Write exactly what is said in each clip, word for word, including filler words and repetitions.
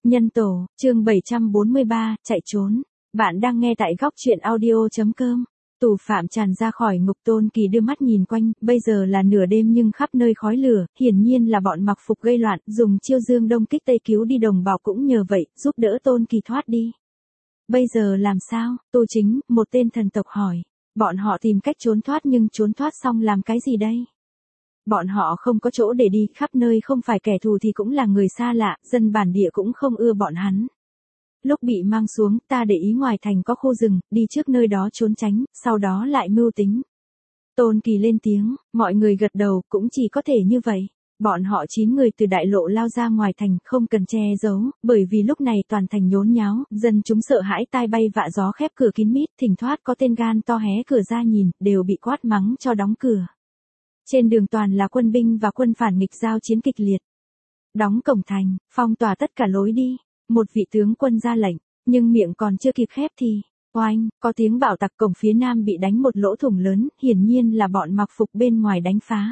Nhân tổ, chương bảy trăm bốn mươi ba, chạy trốn. Bạn đang nghe tại góc truyện audio.com. Tù phạm tràn ra khỏi ngục. Tôn Kỳ đưa mắt nhìn quanh, bây giờ là nửa đêm nhưng khắp nơi khói lửa, hiển nhiên là bọn mặc phục gây loạn, dùng chiêu dương đông kích tây cứu đi đồng bào cũng nhờ vậy, giúp đỡ Tôn Kỳ thoát đi. Bây giờ làm sao? Tô Chính, một tên thần tộc hỏi. Bọn họ tìm cách trốn thoát nhưng trốn thoát xong làm cái gì đây? Bọn họ không có chỗ để đi, khắp nơi không phải kẻ thù thì cũng là người xa lạ, dân bản địa cũng không ưa bọn hắn. Lúc bị mang xuống, ta để ý ngoài thành có khu rừng, đi trước nơi đó trốn tránh, sau đó lại mưu tính. Tôn Kỳ lên tiếng, mọi người gật đầu, cũng chỉ có thể như vậy. Bọn họ chín người từ đại lộ lao ra ngoài thành, không cần che giấu, bởi vì lúc này toàn thành nhốn nháo, dân chúng sợ hãi tai bay vạ gió, khép cửa kín mít, thỉnh thoát có tên gan to hé cửa ra nhìn, đều bị quát mắng cho đóng cửa. Trên đường toàn là quân binh và quân phản nghịch giao chiến kịch liệt. Đóng cổng thành, phong tỏa tất cả lối đi. Một vị tướng quân ra lệnh, nhưng miệng còn chưa kịp khép thì, oanh, có tiếng bạo tặc. Cổng phía nam bị đánh một lỗ thủng lớn, hiển nhiên là bọn mặc phục bên ngoài đánh phá.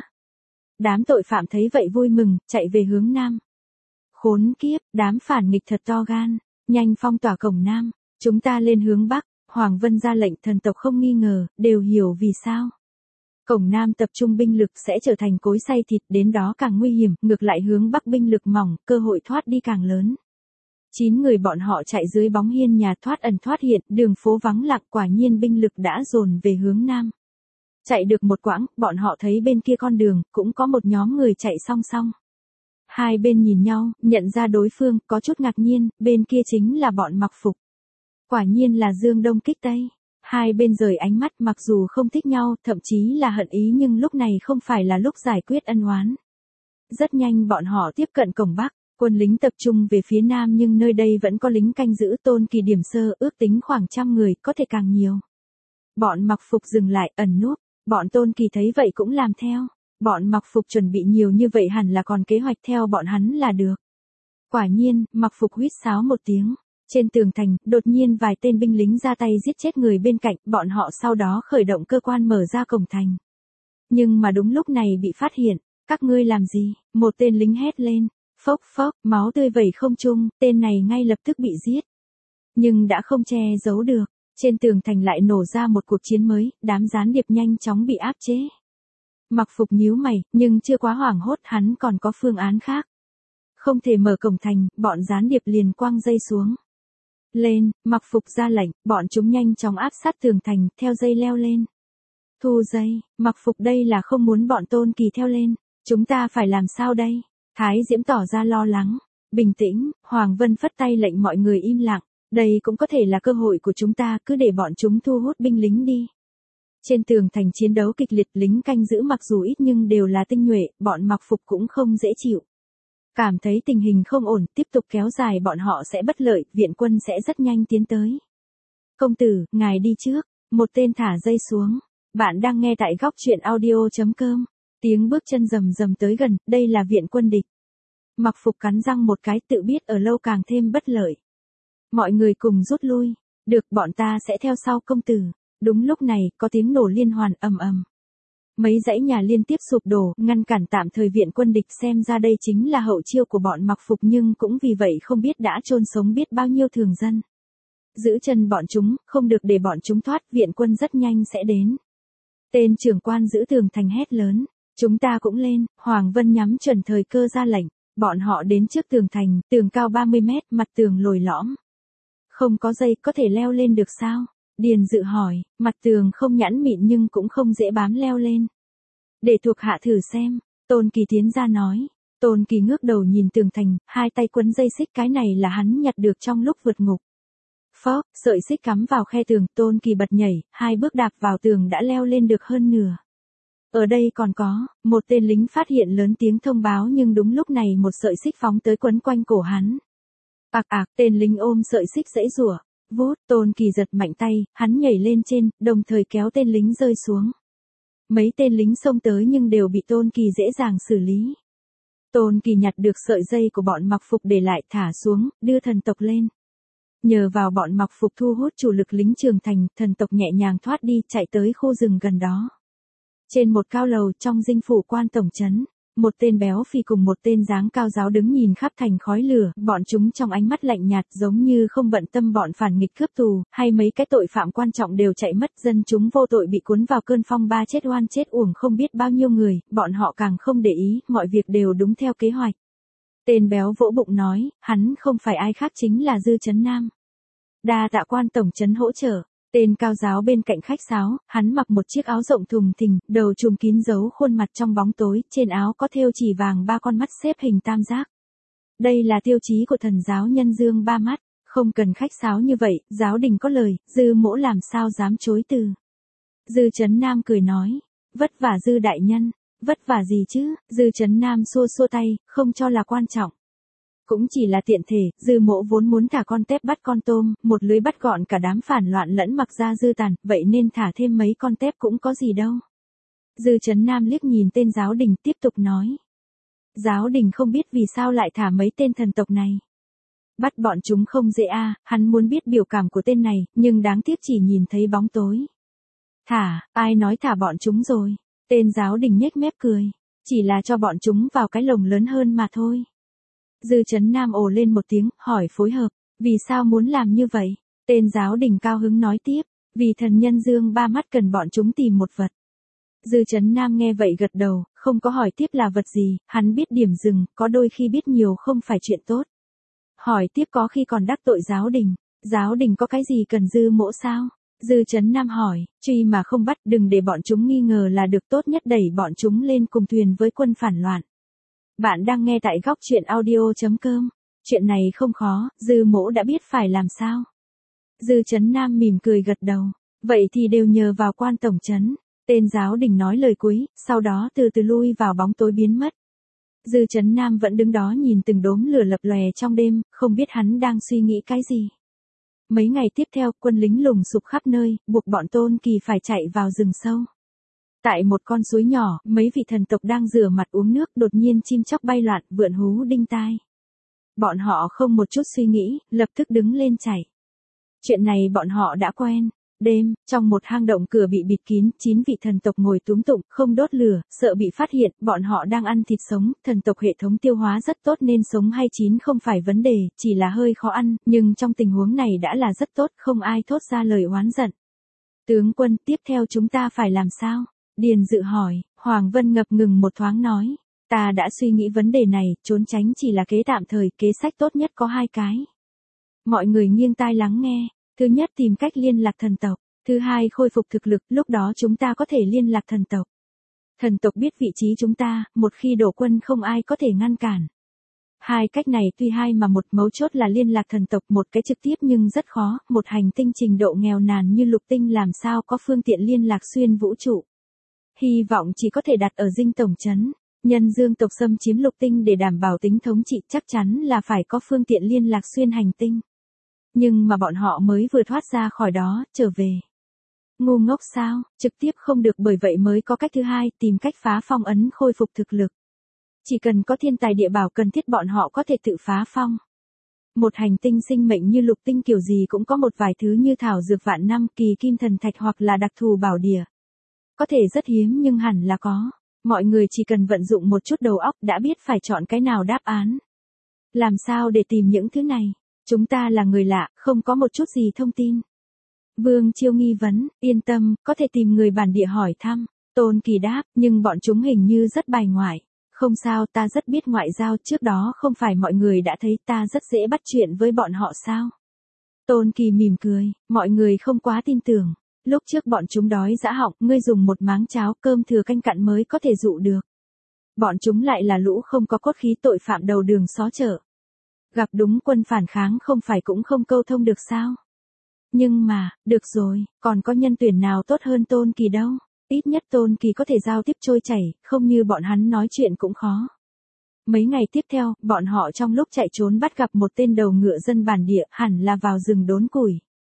Đám tội phạm thấy vậy vui mừng, chạy về hướng nam. Khốn kiếp, đám phản nghịch thật to gan, nhanh phong tỏa cổng nam, chúng ta lên hướng bắc. Hoàng Vân ra lệnh, thần tộc không nghi ngờ, đều hiểu vì sao. Cổng nam tập trung binh lực sẽ trở thành cối xay thịt, đến đó càng nguy hiểm, ngược lại hướng bắc binh lực mỏng, cơ hội thoát đi càng lớn. Chín người bọn họ chạy dưới bóng hiên nhà, thoát ẩn thoát hiện, đường phố vắng lặng, quả nhiên binh lực đã dồn về hướng nam. Chạy được một quãng, bọn họ thấy bên kia con đường, cũng có một nhóm người chạy song song. Hai bên nhìn nhau, nhận ra đối phương, có chút ngạc nhiên, bên kia chính là bọn mặc phục. Quả nhiên là dương đông kích tây. Hai bên rời ánh mắt, mặc dù không thích nhau, thậm chí là hận ý, nhưng lúc này không phải là lúc giải quyết ân oán. Rất nhanh bọn họ tiếp cận cổng bắc, quân lính tập trung về phía nam nhưng nơi đây vẫn có lính canh giữ. Tôn Kỳ điểm sơ, ước tính khoảng trăm người, có thể càng nhiều. Bọn mặc phục dừng lại, ẩn núp, bọn Tôn Kỳ thấy vậy cũng làm theo. Bọn mặc phục chuẩn bị nhiều như vậy hẳn là còn kế hoạch theo bọn hắn là được. Quả nhiên, mặc phục huýt sáo một tiếng. Trên tường thành, đột nhiên vài tên binh lính ra tay giết chết người bên cạnh, bọn họ sau đó khởi động cơ quan mở ra cổng thành. Nhưng mà đúng lúc này bị phát hiện, các ngươi làm gì? Một tên lính hét lên, phốc phốc, máu tươi vẩy không trung, tên này ngay lập tức bị giết. Nhưng đã không che giấu được, trên tường thành lại nổ ra một cuộc chiến mới, đám gián điệp nhanh chóng bị áp chế. Mặc phục nhíu mày, nhưng chưa quá hoảng hốt, hắn còn có phương án khác. Không thể mở cổng thành, bọn gián điệp liền quăng dây xuống. Lên, mặc phục ra lệnh, bọn chúng nhanh chóng áp sát tường thành, theo dây leo lên. Thu dây, mặc phục đây là không muốn bọn Tôn Kỳ theo lên. Chúng ta phải làm sao đây? Thái Diễm tỏ ra lo lắng. Bình tĩnh, Hoàng Vân phất tay lệnh mọi người im lặng. Đây cũng có thể là cơ hội của chúng ta, cứ để bọn chúng thu hút binh lính đi. Trên tường thành chiến đấu kịch liệt, lính canh giữ mặc dù ít nhưng đều là tinh nhuệ, bọn mặc phục cũng không dễ chịu. Cảm thấy tình hình không ổn, tiếp tục kéo dài bọn họ sẽ bất lợi, viện quân sẽ rất nhanh tiến tới. Công tử, ngài đi trước. Một tên thả dây xuống. Bạn đang nghe tại góc truyện audio.com. Tiếng bước chân rầm rầm tới gần, đây là viện quân địch. Mặc phục cắn răng một cái, tự biết ở lâu càng thêm bất lợi. Mọi người cùng rút lui. Được, bọn ta sẽ theo sau công tử. Đúng lúc này, có tiếng nổ liên hoàn ầm ầm. Mấy dãy nhà liên tiếp sụp đổ, ngăn cản tạm thời viện quân địch, xem ra đây chính là hậu chiêu của bọn mặc phục, nhưng cũng vì vậy không biết đã chôn sống biết bao nhiêu thường dân. Giữ chân bọn chúng, không được để bọn chúng thoát, viện quân rất nhanh sẽ đến. Tên trưởng quan giữ tường thành hét lớn, chúng ta cũng lên. Hoàng Vân nhắm chuẩn thời cơ ra lệnh, bọn họ đến trước tường thành, tường cao ba mươi mét, mặt tường lồi lõm. Không có dây, có thể leo lên được sao? Điền Dự hỏi, mặt tường không nhẵn mịn nhưng cũng không dễ bám leo lên. Để thuộc hạ thử xem, Tôn Kỳ tiến ra nói. Tôn Kỳ ngước đầu nhìn tường thành, hai tay quấn dây xích, cái này là hắn nhặt được trong lúc vượt ngục. Phốc, sợi xích cắm vào khe tường, Tôn Kỳ bật nhảy, hai bước đạp vào tường đã leo lên được hơn nửa. Ở đây còn có, một tên lính phát hiện lớn tiếng thông báo, nhưng đúng lúc này một sợi xích phóng tới quấn quanh cổ hắn. Ạc ạc, tên lính ôm sợi xích giãy giụa. Vút, Tôn Kỳ giật mạnh tay, hắn nhảy lên trên, đồng thời kéo tên lính rơi xuống. Mấy tên lính xông tới nhưng đều bị Tôn Kỳ dễ dàng xử lý. Tôn Kỳ nhặt được sợi dây của bọn mặc phục để lại, thả xuống, đưa thần tộc lên. Nhờ vào bọn mặc phục thu hút chủ lực lính trưởng thành, thần tộc nhẹ nhàng thoát đi, chạy tới khu rừng gần đó. Trên một cao lầu trong dinh phủ quan tổng trấn, Một tên béo phì cùng một tên dáng cao giáo đứng nhìn khắp thành khói lửa, bọn chúng trong ánh mắt lạnh nhạt giống như không bận tâm bọn phản nghịch cướp tù, hay mấy cái tội phạm quan trọng đều chạy mất, dân chúng vô tội bị cuốn vào cơn phong ba chết oan chết uổng không biết bao nhiêu người, bọn họ càng không để ý, mọi việc đều đúng theo kế hoạch. Tên béo vỗ bụng nói, hắn không phải ai khác chính là Dư Chấn Nam. Đa tạ quan tổng trấn hỗ trợ. Tên cao giáo bên cạnh khách sáo, hắn mặc một chiếc áo rộng thùng thình, đầu trùm kín giấu khuôn mặt trong bóng tối, trên áo có thêu chỉ vàng ba con mắt xếp hình tam giác. Đây là tiêu chí của thần giáo Nhân Dương ba mắt, không cần khách sáo như vậy, giáo đình có lời, Dư mỗ làm sao dám chối từ. Dư Chấn Nam cười nói, vất vả Dư đại nhân, vất vả gì chứ, Dư Chấn Nam xua xua tay, không cho là quan trọng. Cũng chỉ là tiện thể, Dư mỗ vốn muốn thả con tép bắt con tôm, một lưới bắt gọn cả đám phản loạn lẫn mặc ra Dư tàn, vậy nên thả thêm mấy con tép cũng có gì đâu. Dư Chấn Nam liếc nhìn tên giáo đình tiếp tục nói. Giáo đình không biết vì sao lại thả mấy tên thần tộc này. Bắt bọn chúng không dễ à, hắn muốn biết biểu cảm của tên này, nhưng đáng tiếc chỉ nhìn thấy bóng tối. Thả, ai nói thả bọn chúng rồi. Tên giáo đình nhếch mép cười. Chỉ là cho bọn chúng vào cái lồng lớn hơn mà thôi. Dư Chấn Nam ồ lên một tiếng, hỏi phối hợp, vì sao muốn làm như vậy? Tên giáo đình cao hứng nói tiếp, vì thần Nhân Dương ba mắt cần bọn chúng tìm một vật. Dư Chấn Nam nghe vậy gật đầu, không có hỏi tiếp là vật gì, hắn biết điểm dừng, có đôi khi biết nhiều không phải chuyện tốt. Hỏi tiếp có khi còn đắc tội giáo đình, giáo đình có cái gì cần Dư mỗ sao? Dư Chấn Nam hỏi, truy mà không bắt, đừng để bọn chúng nghi ngờ là được, tốt nhất đẩy bọn chúng lên cùng thuyền với quân phản loạn. Bạn đang nghe tại góc truyện audio chấm com. Chuyện này không khó, Dư mỗ đã biết phải làm sao. Dư Chấn Nam mỉm cười gật đầu. Vậy thì đều nhờ vào quan tổng trấn. Tên giáo đình nói lời cuối, sau đó từ từ lui vào bóng tối biến mất. Dư Chấn Nam vẫn đứng đó nhìn từng đốm lửa lập lòe trong đêm, không biết hắn đang suy nghĩ cái gì. Mấy ngày tiếp theo, quân lính lùng sục khắp nơi, buộc bọn Tôn Kỳ phải chạy vào rừng sâu. Tại một con suối nhỏ, mấy vị thần tộc đang rửa mặt uống nước, đột nhiên chim chóc bay loạn, vượn hú đinh tai. Bọn họ không một chút suy nghĩ, lập tức đứng lên chạy. Chuyện này bọn họ đã quen. Đêm, trong một hang động cửa bị bịt kín, chín vị thần tộc ngồi túm tụng, không đốt lửa, sợ bị phát hiện, bọn họ đang ăn thịt sống, thần tộc hệ thống tiêu hóa rất tốt nên sống hay chín không phải vấn đề, chỉ là hơi khó ăn, nhưng trong tình huống này đã là rất tốt, không ai thốt ra lời oán giận. Tướng quân, tiếp theo chúng ta phải làm sao? Điền Dự hỏi, Hoàng Vân ngập ngừng một thoáng nói, ta đã suy nghĩ vấn đề này, trốn tránh chỉ là kế tạm thời, kế sách tốt nhất có hai cái. Mọi người nghiêng tai lắng nghe, thứ nhất tìm cách liên lạc thần tộc, thứ hai khôi phục thực lực, lúc đó chúng ta có thể liên lạc thần tộc. Thần tộc biết vị trí chúng ta, một khi đổ quân không ai có thể ngăn cản. Hai cách này tuy hai mà một, mấu chốt là liên lạc thần tộc, một cái trực tiếp nhưng rất khó, một hành tinh trình độ nghèo nàn như lục tinh làm sao có phương tiện liên lạc xuyên vũ trụ. Hy vọng chỉ có thể đặt ở dinh tổng trấn. Nhân Dương tộc xâm chiếm lục tinh để đảm bảo tính thống trị, chắc chắn là phải có phương tiện liên lạc xuyên hành tinh. Nhưng mà bọn họ mới vừa thoát ra khỏi đó, trở về. Ngu ngốc sao, trực tiếp không được, bởi vậy mới có cách thứ hai, tìm cách phá phong ấn khôi phục thực lực. Chỉ cần có thiên tài địa bảo cần thiết bọn họ có thể tự phá phong. Một hành tinh sinh mệnh như lục tinh kiểu gì cũng có một vài thứ như thảo dược vạn năm, kỳ kim thần thạch hoặc là đặc thù bảo địa. Có thể rất hiếm nhưng hẳn là có. Mọi người chỉ cần vận dụng một chút đầu óc đã biết phải chọn cái nào đáp án. Làm sao để tìm những thứ này? Chúng ta là người lạ, không có một chút gì thông tin. Vương Chiêu nghi vấn, yên tâm, có thể tìm người bản địa hỏi thăm. Tôn Kỳ đáp, nhưng bọn chúng hình như rất bài ngoại. Không sao, ta rất biết ngoại giao, trước đó không phải mọi người đã thấy ta rất dễ bắt chuyện với bọn họ sao? Tôn Kỳ mỉm cười, mọi người không quá tin tưởng. Lúc trước bọn chúng đói dã họng, ngươi dùng một máng cháo cơm thừa canh cặn mới có thể dụ được. Bọn chúng lại là lũ không có cốt khí tội phạm đầu đường xó chợ. Gặp đúng quân phản kháng không phải cũng không câu thông được sao? Nhưng mà, được rồi, còn có nhân tuyển nào tốt hơn Tôn Kỳ đâu? Ít nhất Tôn Kỳ có thể giao tiếp trôi chảy, không như bọn hắn nói chuyện cũng khó. Mấy ngày tiếp theo, bọn họ trong lúc chạy trốn bắt gặp một tên đầu ngựa dân bản địa, hẳn là vào rừng đốn củi.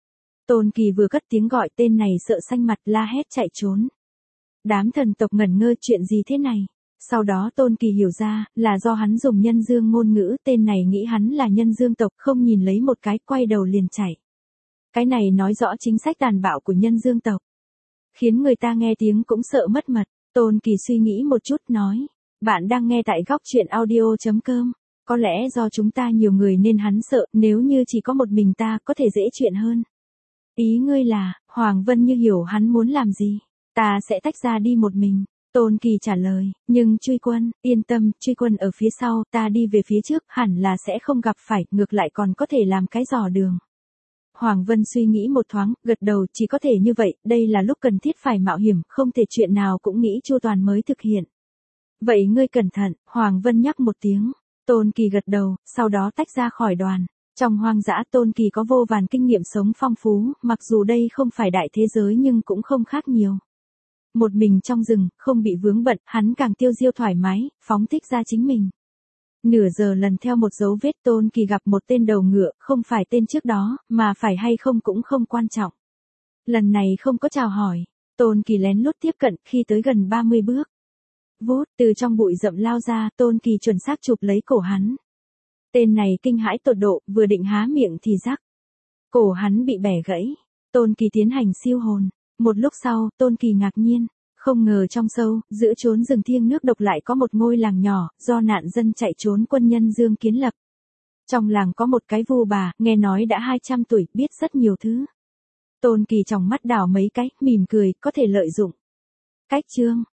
Tôn Kỳ vừa cất tiếng gọi, tên này sợ xanh mặt la hét chạy trốn. Đám thần tộc ngẩn ngơ, chuyện gì thế này? Sau đó Tôn Kỳ hiểu ra, là do hắn dùng nhân dương ngôn ngữ, tên này nghĩ hắn là nhân dương tộc, không nhìn lấy một cái, quay đầu liền chạy. Cái này nói rõ chính sách tàn bạo của nhân dương tộc. Khiến người ta nghe tiếng cũng sợ mất mật. Tôn Kỳ suy nghĩ một chút, nói. Bạn đang nghe tại góc chuyện audio chấm com. Có lẽ do chúng ta nhiều người nên hắn sợ, nếu như chỉ có một mình ta có thể dễ chuyện hơn. Ý ngươi là, Hoàng Vân Như hiểu hắn muốn làm gì? Ta sẽ tách ra đi một mình. Tôn Kỳ trả lời, nhưng Truy Quân, yên tâm, Truy Quân ở phía sau, ta đi về phía trước, hẳn là sẽ không gặp phải, ngược lại còn có thể làm cái dò đường. Hoàng Vân suy nghĩ một thoáng, gật đầu, chỉ có thể như vậy, đây là lúc cần thiết phải mạo hiểm, không thể chuyện nào cũng nghĩ chu toàn mới thực hiện. Vậy ngươi cẩn thận, Hoàng Vân nhắc một tiếng. Tôn Kỳ gật đầu, sau đó tách ra khỏi đoàn. Trong hoang dã Tôn Kỳ có vô vàn kinh nghiệm sống phong phú, mặc dù đây không phải đại thế giới nhưng cũng không khác nhiều. Một mình trong rừng, không bị vướng bận, hắn càng tiêu diêu thoải mái, phóng thích ra chính mình. Nửa giờ lần theo một dấu vết Tôn Kỳ gặp một tên đầu ngựa, không phải tên trước đó, mà phải hay không cũng không quan trọng. Lần này không có chào hỏi, Tôn Kỳ lén lút tiếp cận, khi tới gần ba mươi bước. Vút, từ trong bụi rậm lao ra, Tôn Kỳ chuẩn xác chụp lấy cổ hắn. Tên này kinh hãi tột độ, vừa định há miệng thì rắc. Cổ hắn bị bẻ gãy. Tôn Kỳ tiến hành siêu hồn. Một lúc sau, Tôn Kỳ ngạc nhiên. Không ngờ trong sâu, giữa chốn rừng thiêng nước độc lại có một ngôi làng nhỏ, do nạn dân chạy trốn quân nhân Dương kiến lập. Trong làng có một cái vu bà, nghe nói đã hai trăm tuổi, biết rất nhiều thứ. Tôn Kỳ trong mắt đảo mấy cái, mỉm cười, có thể lợi dụng. Cách chương.